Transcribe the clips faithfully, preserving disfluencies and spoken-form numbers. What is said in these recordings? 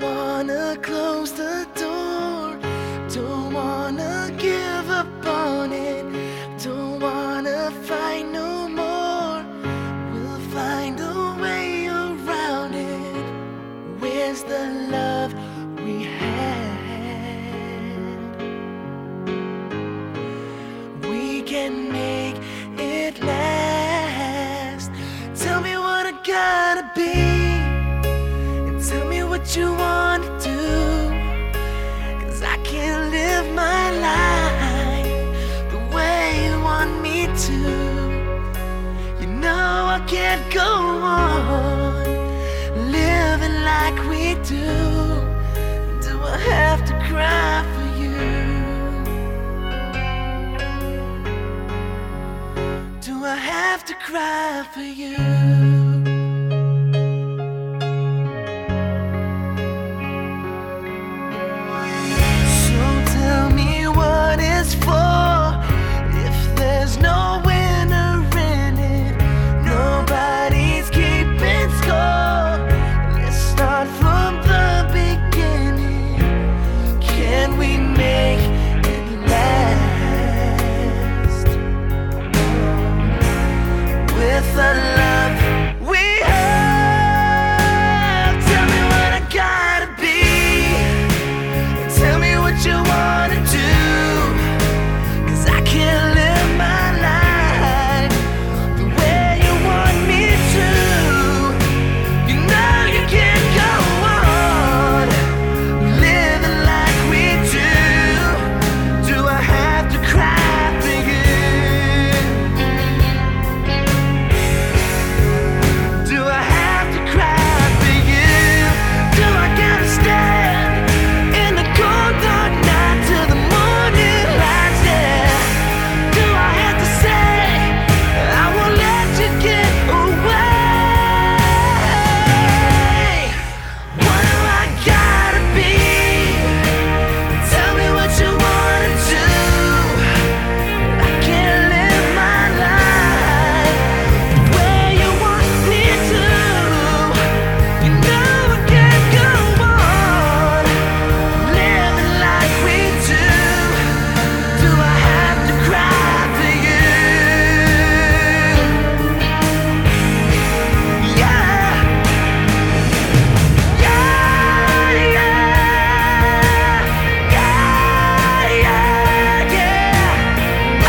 wanna close the door, don't wanna give up on it, don't wanna fight no more. We'll find a way around it. Where's the love we had? We can make it last. Tell me what I gotta be, and tell me what you wanna do, 'cause I can't live my life the way you want me to. You know I can't go on living like we do. Do I have to cry for you? Do I have to cry for you? So tell me what it's for, if there's no winner in it, nobody's keeping score. Let's start from the beginning. Can we make it last with the love we have? Tell me what I gotta be, tell me what you wanna do, 'cause I can't live my life the way you want me to. You know you can't go on living like we do. Do I have to cry for you? Do I have to cry for you? Do I gotta stand in the cold dark night till the morning lights? Yeah. Do I have to say I won't let you get away? What do I gotta be? Tell me what you wanna do. I can't live my life the way you want me to. You know I can't go on living like we do. Do I have to cry for you? Yeah, yeah, yeah, yeah, yeah, yeah. Oh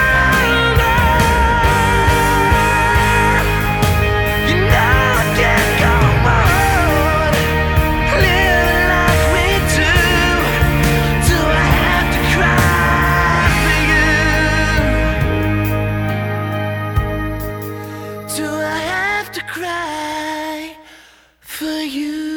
Lord, you know I can't go on living like we do. Do I have to cry for you? Do I have to cry for you?